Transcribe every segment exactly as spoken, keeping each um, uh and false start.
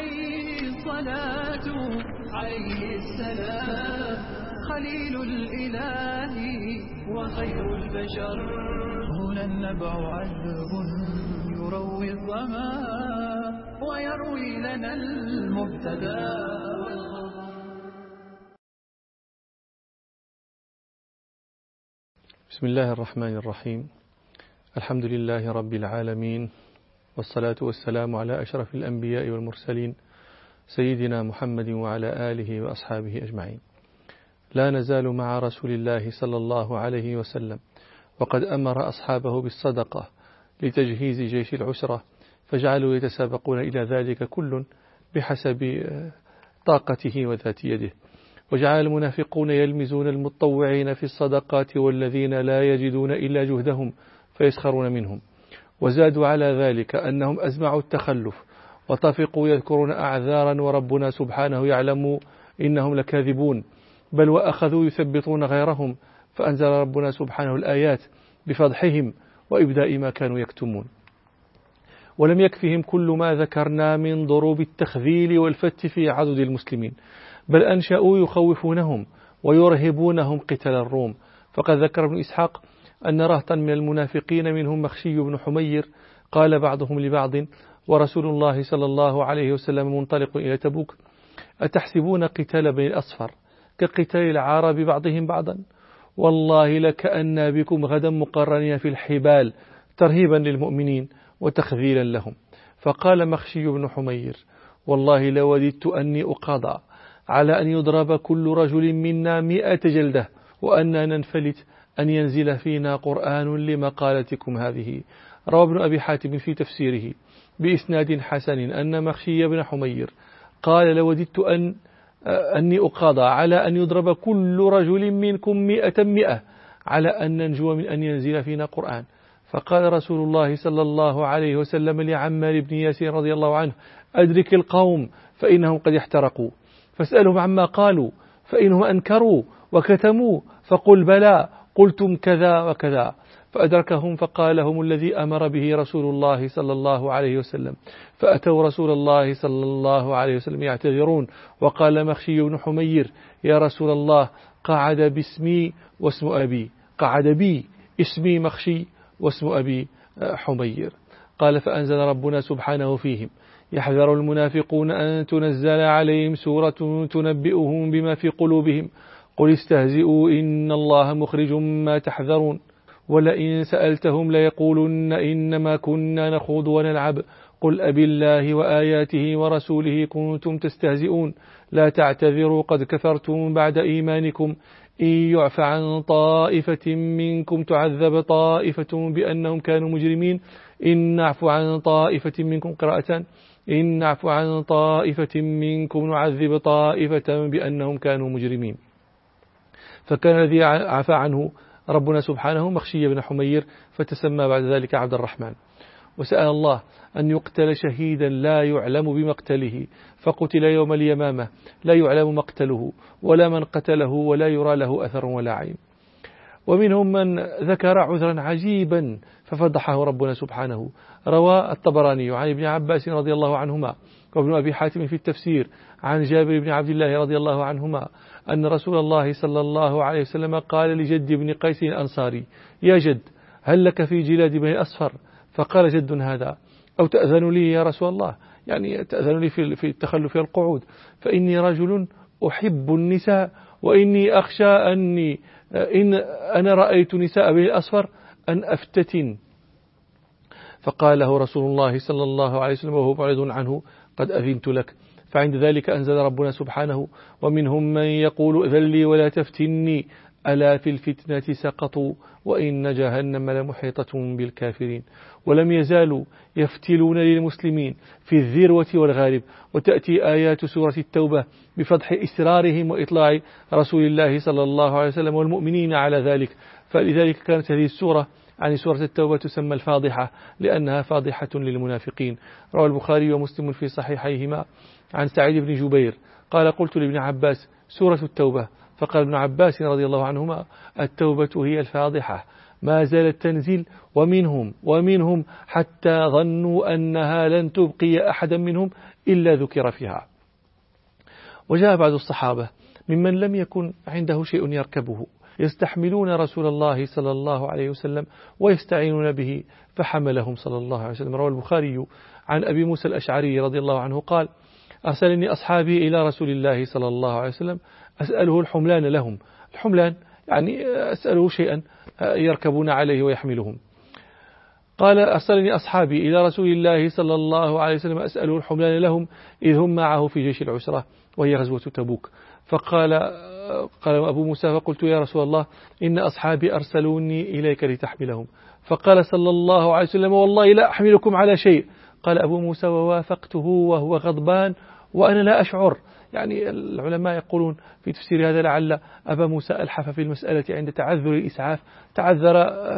عليه الصلاة عليه السلام خليل الإله وخير البشر. هنا النبع عذب يروي الظما ويروي لنا المبتدى والخبر. بسم الله الرحمن الرحيم. الحمد لله رب العالمين، والصلاة والسلام على أشرف الأنبياء والمرسلين سيدنا محمد وعلى آله وأصحابه أجمعين. لا نزال مع رسول الله صلى الله عليه وسلم، وقد أمر أصحابه بالصدقة لتجهيز جيش العسرة، فجعلوا يتسابقون إلى ذلك كل بحسب طاقته وذات يده، وجعل المنافقون يلمزون المتطوعين في الصدقات والذين لا يجدون إلا جهدهم فيسخرون منهم. وزادوا على ذلك أنهم أزمعوا التخلف وطفقوا يذكرون أعذارا وربنا سبحانه يعلم إنهم لكاذبون، بل وأخذوا يثبطون غيرهم، فأنزل ربنا سبحانه الآيات بفضحهم وإبداء ما كانوا يكتمون. ولم يكفهم كل ما ذكرنا من ضروب التخذيل والفت في عضد المسلمين، بل أنشأوا يخوفونهم ويرهبونهم قتال الروم. فقد ذكر ابن إسحاق أن رهطا من المنافقين منهم مخشي بن حمير قال بعضهم لبعض ورسول الله صلى الله عليه وسلم منطلق إلى تبوك: أتحسبون قتال بني الأصفر كقتال العرب بعضهم بعضا؟ والله لكأن بكم غدا مقرنين في الحبال ترهيبا للمؤمنين وتخذيلا لهم. فقال مخشي بن حمير: والله لوددت أني أقاضى على أن يضرب كل رجل منا مئة جلدة وأننا ننفلت أن ينزل فينا قرآن لمقالتكم هذه. روى ابن أبي حاتم في تفسيره بإسناد حسن أن مخشي بن حمير قال: لوددت أن أني أقاضى على أن يضرب كل رجل منكم مئة مئة على أن ننجو من أن ينزل فينا قرآن. فقال رسول الله صلى الله عليه وسلم لعمار بن ياسر رضي الله عنه: أدرك القوم فإنهم قد احترقوا، فاسألهم عما قالوا، فإنهم أنكروا وكتموا فقل بلى قلتم كذا وكذا. فأدركهم فقال لهم الذي أمر به رسول الله صلى الله عليه وسلم، فأتوا رسول الله صلى الله عليه وسلم يعتذرون، وقال مخشي بن حمير: يا رسول الله، قعد باسمي واسم أبي، قعد بي اسمي مخشي واسم أبي حمير. قال: فأنزل ربنا سبحانه فيهم: يحذر المنافقون أن تنزل عليهم سورة تنبئهم بما في قلوبهم قل استهزئوا إن الله مخرج ما تحذرون ولئن سألتهم ليقولن إنما كنا نخوض ونلعب قل أبي الله وآياته ورسوله كنتم تستهزئون لا تعتذروا قد كفرتم بعد إيمانكم إن يعف عن طائفة منكم تعذب طائفة بأنهم كانوا مجرمين إن نعفو عن طائفة منكم قراءة إن نعفو عن طائفة منكم نعذب طائفة بأنهم كانوا مجرمين. فكان الذي عفى عنه ربنا سبحانه مخشي بن حمير، فتسمى بعد ذلك عبد الرحمن، وسأل الله أن يقتل شهيدا لا يعلم بمقتله، فقتل يوم اليمامة لا يعلم مقتله ولا من قتله ولا يرى له أثر ولا عين. ومنهم من ذكر عذرا عجيبا ففضحه ربنا سبحانه. روى الطبراني عن ابن عباس رضي الله عنهما وابن أبي حاتم في التفسير عن جابر بن عبد الله رضي الله عنهما أن رسول الله صلى الله عليه وسلم قال لجد بن قيس الأنصاري: يا جد، هل لك في جلاد بني الأصفر؟ فقال جد هذا: أو تأذن لي يا رسول الله، يعني تأذن لي في التخلف القعود، فإني رجل أحب النساء وإني أخشى أني إن أنا رأيت نساء بني الأصفر أن أفتتن. فقال له رسول الله صلى الله عليه وسلم وهو معرض عنه: قد أذنت لك. فعند ذلك أنزل ربنا سبحانه: ومنهم من يقول ائذن لي ولا تفتني ألا في الفتنة سقطوا وإن جهنم لمحيطة بالكافرين. ولم يزالوا يفتلون للمسلمين في الذروة والغالب، وتأتي آيات سورة التوبة بفضح إسرارهم وإطلاع رسول الله صلى الله عليه وسلم والمؤمنين على ذلك. فلذلك كانت هذه السورة عن سورة التوبة تسمى الفاضحة لأنها فاضحة للمنافقين. روى البخاري ومسلم في صحيحيهما عن سعيد بن جبير قال: قلت لابن عباس: سورة التوبة؟ فقال ابن عباس رضي الله عنهما: التوبة هي الفاضحة، ما زالت تنزل ومنهم ومنهم حتى ظنوا أنها لن تبقي أحدا منهم إلا ذكر فيها. وجاء بعض الصحابة ممن لم يكن عنده شيء يركبه يستحملون رسول الله صلى الله عليه وسلم ويستعينون به فحملهم صلى الله عليه وسلم. روى البخاري عن أبي موسى الأشعري رضي الله عنه قال: أرسلني أصحابي إلى رسول الله صلى الله عليه وسلم أسأله الحملان لهم. الحملان يعني أسأله شيئا يركبون عليه ويحملهم. قال: أرسلني أصحابي إلى رسول الله صلى الله عليه وسلم أسأله الحملان لهم إذ هم معه في جيش العسرة وهي غزوة تبوك. فقال قال أبو موسى: فقلت يا رسول الله إن أصحابي أرسلوني إليك لتحملهم. فقال صلى الله عليه وسلم: والله لا أحملكم على شيء. قال أبو موسى: ووافقته وهو غضبان وأنا لا أشعر. يعني العلماء يقولون في تفسير هذا لعل أبا موسى ألحف في المسألة عند تعذر الإسعاف، تعذر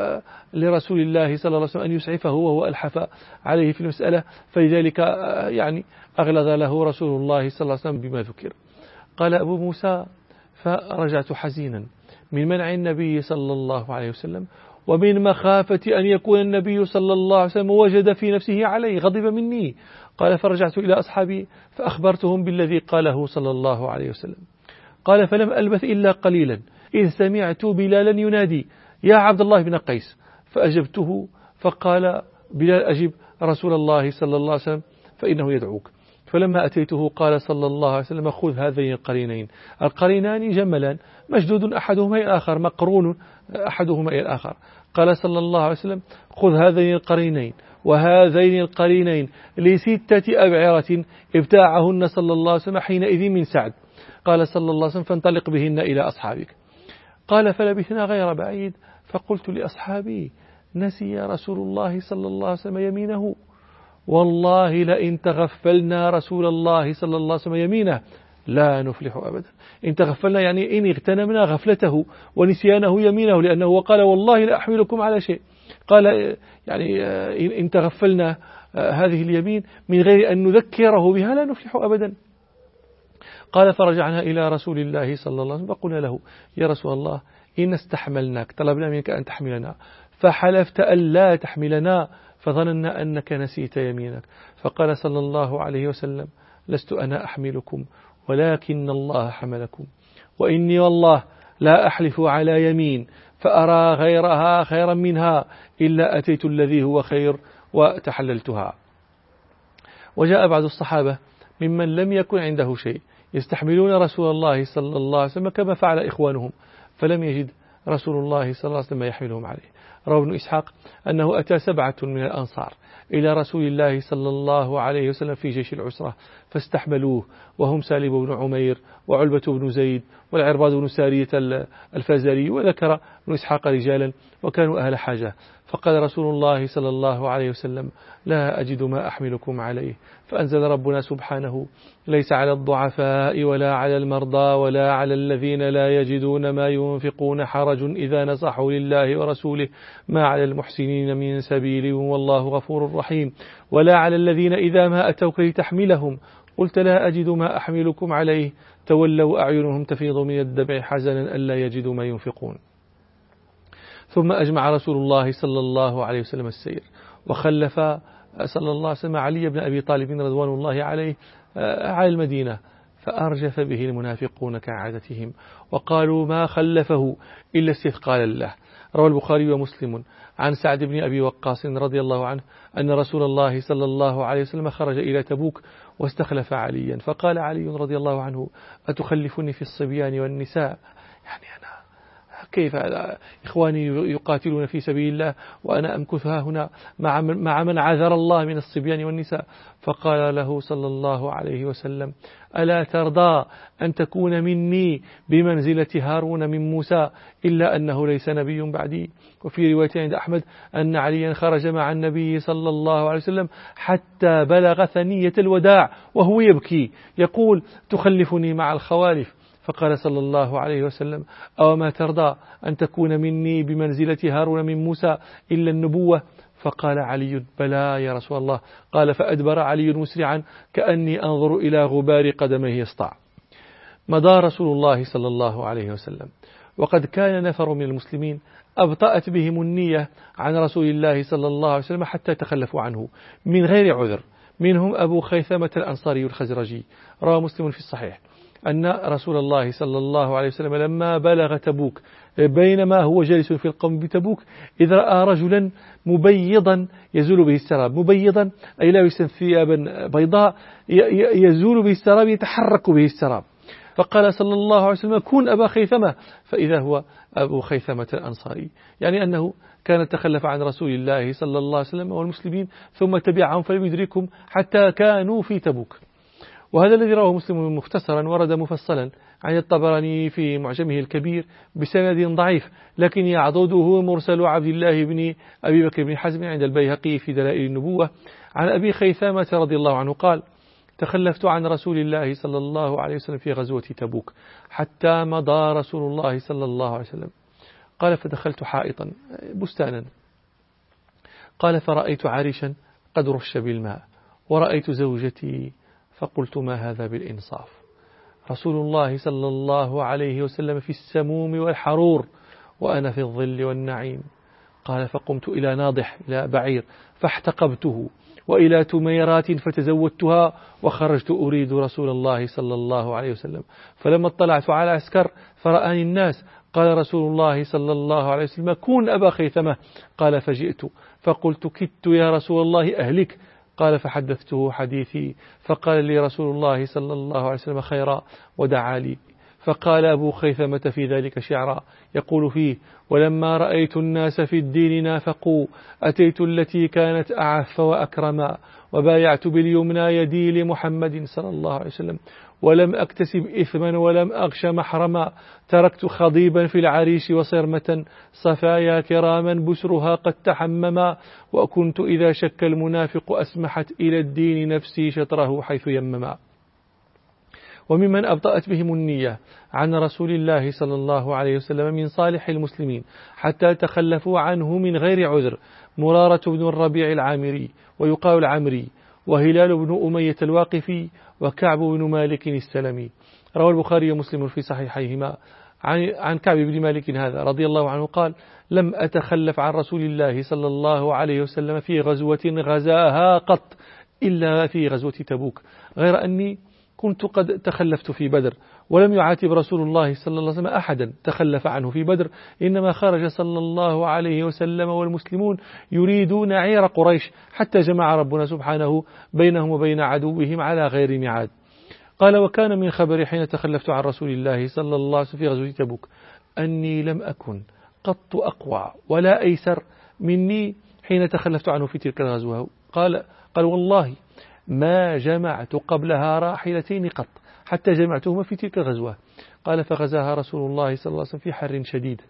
لرسول الله صلى الله عليه وسلم أن يسعفه وهو ألحف عليه في المسألة، فلذلك يعني أغلظ له رسول الله صلى الله عليه وسلم بما ذكر. قال أبو موسى: فرجعت حزينا من منع النبي صلى الله عليه وسلم ومن مخافة أن يكون النبي صلى الله عليه وسلم وجد في نفسه علي، غضب مني. قال: فرجعت إلى أصحابي فأخبرتهم بالذي قاله صلى الله عليه وسلم. قال: فلم ألبث إلا قليلا إذ سمعت بلالا ينادي: يا عبد الله بن قيس. فأجبته فقال بلال: أجب رسول الله صلى الله عليه وسلم فإنه يدعوك. فلما أتيته قال صلى الله عليه وسلم: خذ هذين القرينين. القرينان جملان مشدود أحدهما إلى الآخر، مقرون أحدهما إلى الآخر. قال صلى الله عليه وسلم: خذ هذين القرينين وهذين القرينين لستة أبعرة ابتاعهن صلى الله عليه وسلم حينئذ من سعد. قال صلى الله عليه وسلم: فانطلق بهن إلى أصحابك. قال: فلبثنا غير بعيد فقلت لأصحابي: نسي رسول الله صلى الله عليه وسلم يمينه، والله لئن تغفلنا رسول الله صلى الله عليه وسلم يمينه لا نفلح أبدا. إن تغفلنا يعني إن اغتنمنا غفلته ونسيانه يمينه، لأنه وقال: والله لا أحملكم على شيء. قال يعني إن تغفلنا هذه اليمين من غير أن نذكره بها لا نفلح أبدا. قال: فرجعنا إلى رسول الله صلى الله عليه وسلم فقلنا له: يا رسول الله إن استحملناك، طلبنا منك أن تحملنا، فحلفت أن لا تحملنا فظننا أنك نسيت يمينك. فقال صلى الله عليه وسلم: لست أنا أحملكم ولكن الله حملكم، وإني والله لا أحلف على يمين فأرى غيرها خيرا منها إلا أتيت الذي هو خير وتحللتها. وجاء بعض الصحابة ممن لم يكن عنده شيء يستحملون رسول الله صلى الله عليه وسلم كما فعل إخوانهم، فلم يجد رسول الله صلى الله عليه وسلم يحملهم عليه. روى ابن إسحاق أنه أتى سبعة من الأنصار إلى رسول الله صلى الله عليه وسلم في جيش العسرة فاستحملوه، وهم سالم بن عمير وعلبة بن زيد والعرباض بن سارية الفازاري، وذكر ابن إسحاق رجالا وكانوا أهل حاجة. فقال رسول الله صلى الله عليه وسلم: لا أجد ما أحملكم عليه. فأنزل ربنا سبحانه: ليس على الضعفاء ولا على المرضى ولا على الذين لا يجدون ما ينفقون حرج إذا نصحوا لله ورسوله ما على المحسنين من سبيل والله غفور رحيم، ولا على الذين إذا ما أتوك لتحملهم قلت لا أجد ما أحملكم عليه تولوا أعينهم تفيض من الدمع حزنا ألا يجدوا ما ينفقون. ثم أجمع رسول الله صلى الله عليه وسلم السير، وخلف صلى الله عليه وسلم علي بن أبي طالب رضوان الله عليه على المدينة، فأرجف به المنافقون كعادتهم وقالوا ما خلفه إلا استثقال له. روى البخاري ومسلم عن سعد بن أبي وقاص رضي الله عنه أن رسول الله صلى الله عليه وسلم خرج إلى تبوك واستخلف عليا، فقال علي رضي الله عنه: أتخلفني في الصبيان والنساء؟ يعني أنا كيف إخواني يقاتلون في سبيل الله وأنا أمكثها هنا مع من عذر الله من الصبيان والنساء؟ فقال له صلى الله عليه وسلم: ألا ترضى أن تكون مني بمنزلة هارون من موسى إلا أنه ليس نبي بعدي؟ وفي رواية عند أحمد أن عليا خرج مع النبي صلى الله عليه وسلم حتى بلغ ثنية الوداع وهو يبكي يقول: تخلفني مع الخوالف. فقال صلى الله عليه وسلم: أو ما ترضى أن تكون مني بمنزلة هارون من موسى إلا النبوة؟ فقال علي: بلى يا رسول الله. قال: فأدبر علي مسرعا كأني أنظر إلى غبار قدمه يسطع. مضى رسول الله صلى الله عليه وسلم وقد كان نفر من المسلمين أبطأت بهم النية عن رسول الله صلى الله عليه وسلم حتى تخلفوا عنه من غير عذر، منهم أبو خيثمة الأنصاري الخزرجي. روى مسلم في الصحيح أن رسول الله صلى الله عليه وسلم لما بلغ تبوك بينما هو جالس في القوم بتبوك إذ رأى رجلا مبيضا يزول به السراب، مبيضا أي لابسا ثيابا بيضاء يزول به السراب، يتحرك به السراب، فقال صلى الله عليه وسلم: كن أبا خيثمة، فإذا هو أبو خيثمة الأنصاري، يعني أنه كان تخلف عن رسول الله صلى الله عليه وسلم والمسلمين ثم تبعهم فلم يدركهم حتى كانوا في تبوك. وهذا الذي رواه مسلم مختصرا ورد مفصلا عن الطبراني في معجمه الكبير بسند ضعيف، لكن يعضده مرسل عبد الله بن أبي بكر بن حزم عند البيهقي في دلائل النبوة عن أبي خيثمة رضي الله عنه قال: تخلفت عن رسول الله صلى الله عليه وسلم في غزوة تبوك حتى مضى رسول الله صلى الله عليه وسلم. قال: فدخلت حائطا بستانا، قال: فرأيت عريشا قد رش بالماء، ورأيت زوجتي فقلت: ما هذا بالإنصاف؟ رسول الله صلى الله عليه وسلم في السموم والحرور وأنا في الظل والنعيم. قال: فقمت إلى ناضح، إلى بعير، فاحتقبته، وإلى تميرات فتزودتها، وخرجت أريد رسول الله صلى الله عليه وسلم، فلما اطلعت على عسكر فرآني الناس، قال رسول الله صلى الله عليه وسلم: كن أبا خيثمة. قال: فجئت فقلت: كدت يا رسول الله أهلك. قال: فحدثته حديثي، فقال لي رسول الله صلى الله عليه وسلم خيرا ودعا لي. فقال أبو خيثمة في ذلك شعرا يقول فيه: ولما رأيت الناس في الدين نافقوا أتيت التي كانت أعف وأكرما، وبايعت باليمنى يدي لمحمد صلى الله عليه وسلم، ولم أكتسب إثما ولم أغش محرما، تركت خضيبا في العريش وصرمة صفايا كراما بسرها قد تحمما، وكنت إذا شك المنافق أسمحت إلى الدين نفسي شطره حيث يمما. وممن أبطأت بهم النية عن رسول الله صلى الله عليه وسلم من صالح المسلمين حتى تخلفوا عنه من غير عذر مرارة بن الربيع العامري ويقال العمري، وهلال بن أمية الواقفي، وكعب بن مالك السلمي. روى البخاري ومسلم في صحيحيهما عن كعب بن مالك هذا رضي الله عنه قال: لم أتخلف عن رسول الله صلى الله عليه وسلم في غزوة غزاها قط إلا في غزوة تبوك، غير أني كنت قد تخلفت في بدر، ولم يعاتب رسول الله صلى الله عليه وسلم أحدا تخلف عنه في بدر، إنما خرج صلى الله عليه وسلم والمسلمون يريدون عير قريش حتى جمع ربنا سبحانه بينهم وبين عدوهم على غير ميعاد. قال: وكان من خبري حين تخلفت عن رسول الله صلى الله عليه وسلم في غزوة تبوك أني لم أكن قط أقوى ولا أيسر مني حين تخلفت عنه في تلك الغزوة. قال قال والله ما جمعت قبلها راحلتين قط حتى جمعتهما في تلك الغزوة. قال: فغزاها رسول الله صلى الله عليه وسلم في حر شديد،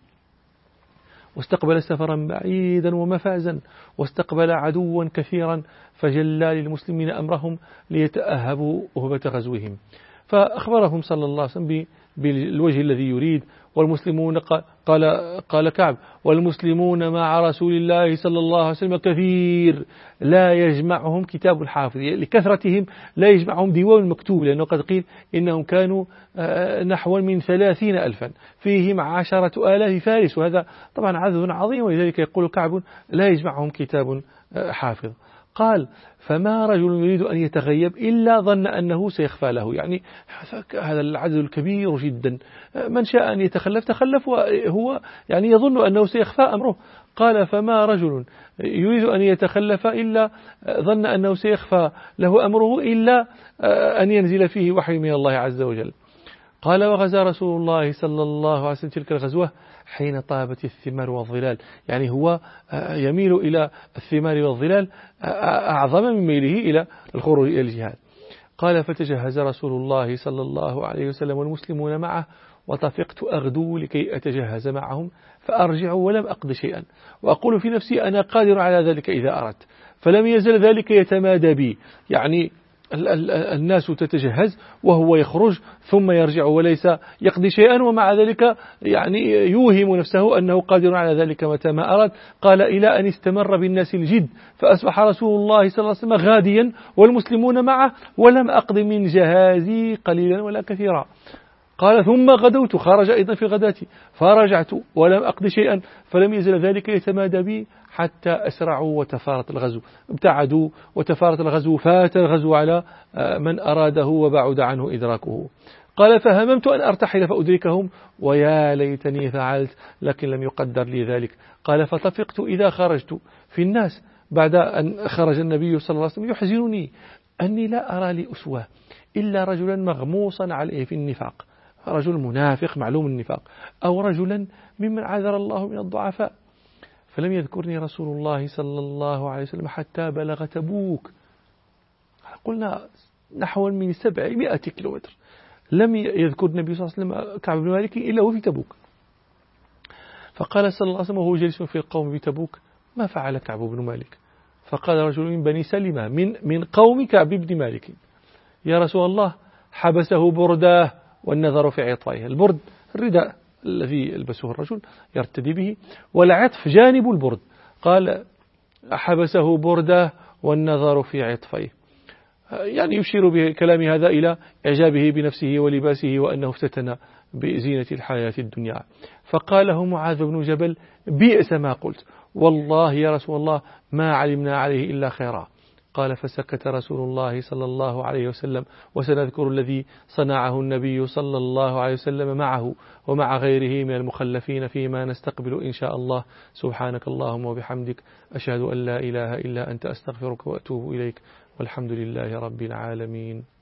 واستقبل سفرا بعيدا ومفازا، واستقبل عدوا كثيرا، فجلى للمسلمين أمرهم ليتأهبوا أهبة غزوهم، فأخبرهم صلى الله عليه وسلم بالوجه الذي يريد. والمسلمون قال قال كعب: والمسلمون مع رسول الله صلى الله عليه وسلم كثير لا يجمعهم كتاب حافظ، لكثرتهم لا يجمعهم ديوان مكتوب، لأنه قد قيل إنهم كانوا نحو من ثلاثين ألفا فيهم عشرة آلاف فارس، وهذا طبعا عدد عظيم، ولذلك يقول كعب: لا يجمعهم كتاب حافظ. قال: فما رجل يريد أن يتغيب إلا ظن أنه سيخفى له، يعني هذا العدد الكبير جدا، من شاء أن يتخلف تخلف وهو يعني يظن أنه سيخفى أمره. قال: فما رجل يريد أن يتخلف إلا ظن أنه سيخفى له أمره إلا أن ينزل فيه وحي من الله عز وجل. قال: وغزا رسول الله صلى الله عليه وسلم تلك الغزوة حين طابت الثمار والظلال، يعني هو يميل إلى الثمار والظلال أعظم من ميله إلى الخروج إلى الجهاد. قال: فتجهز رسول الله صلى الله عليه وسلم والمسلمون معه، وطفقت أغدو لكي أتجهز معهم فأرجع ولم أقض شيئا، وأقول في نفسي أنا قادر على ذلك إذا أردت، فلم يزل ذلك يتمادى بي، يعني الناس تتجهز وهو يخرج ثم يرجع وليس يقضي شيئا، ومع ذلك يعني يوهم نفسه أنه قادر على ذلك متى ما أراد. قال: إلى أن استمر بالناس الجد، فأصبح رسول الله صلى الله عليه وسلم غاديا والمسلمون معه، ولم أقض من جهازي قليلا ولا كثيرا. قال ثم غدوت، خرج أيضا في غداتي فرجعت ولم أقض شيئا، فلم يزل ذلك يتمادى بي حتى أسرعوا وتفارت الغزو، ابتعدوا وتفارت الغزو، فات الغزو على من أراده وبعد عنه إدراكه. قال فهممت أن أرتحل فأدركهم ويا ليتني فعلت، لكن لم يقدر لي ذلك. قال فطفقت إذا خرجت في الناس بعد أن خرج النبي صلى الله عليه وسلم يحزنني أني لا أرى لي أسوة إلا رجلا مغموصا عليه في النفاق، رجل منافق معلوم النفاق، أو رجلا ممن عذر الله من الضعفاء. فلم يذكرني رسول الله صلى الله عليه وسلم حتى بلغ تبوك، قلنا نحو من سبعمائة كيلومتر، لم يذكر النبي صلى الله عليه وسلم كعب بن مالك إلا هو في تبوك. فقال صلى الله عليه وسلم وهو جالس في القوم بتبوك ما فعل كعب بن مالك؟ فقال رجل من بني سلمة من من قوم كعب بن مالك يا رسول الله حبسه برداه والنظر في عطفيه، البرد الرداء الذي يلبسه الرجل يرتدي به، والعطف جانب البرد، قال حبسه برداه والنظر في عطفيه، يعني يشير بكلام هذا إلى إعجابه بنفسه ولباسه وأنه افتتن بزينة الحياة الدنيا. فقال له معاذ بن جبل بئس ما قلت، والله يا رسول الله ما علمنا عليه إلا خيرا. قال فسكت رسول الله صلى الله عليه وسلم، وسنذكر الذي صنعه النبي صلى الله عليه وسلم معه ومع غيره من المخلفين فيما نستقبل إن شاء الله. سبحانك اللهم وبحمدك، أشهد أن لا إله إلا أنت، أستغفرك وأتوب إليك، والحمد لله رب العالمين.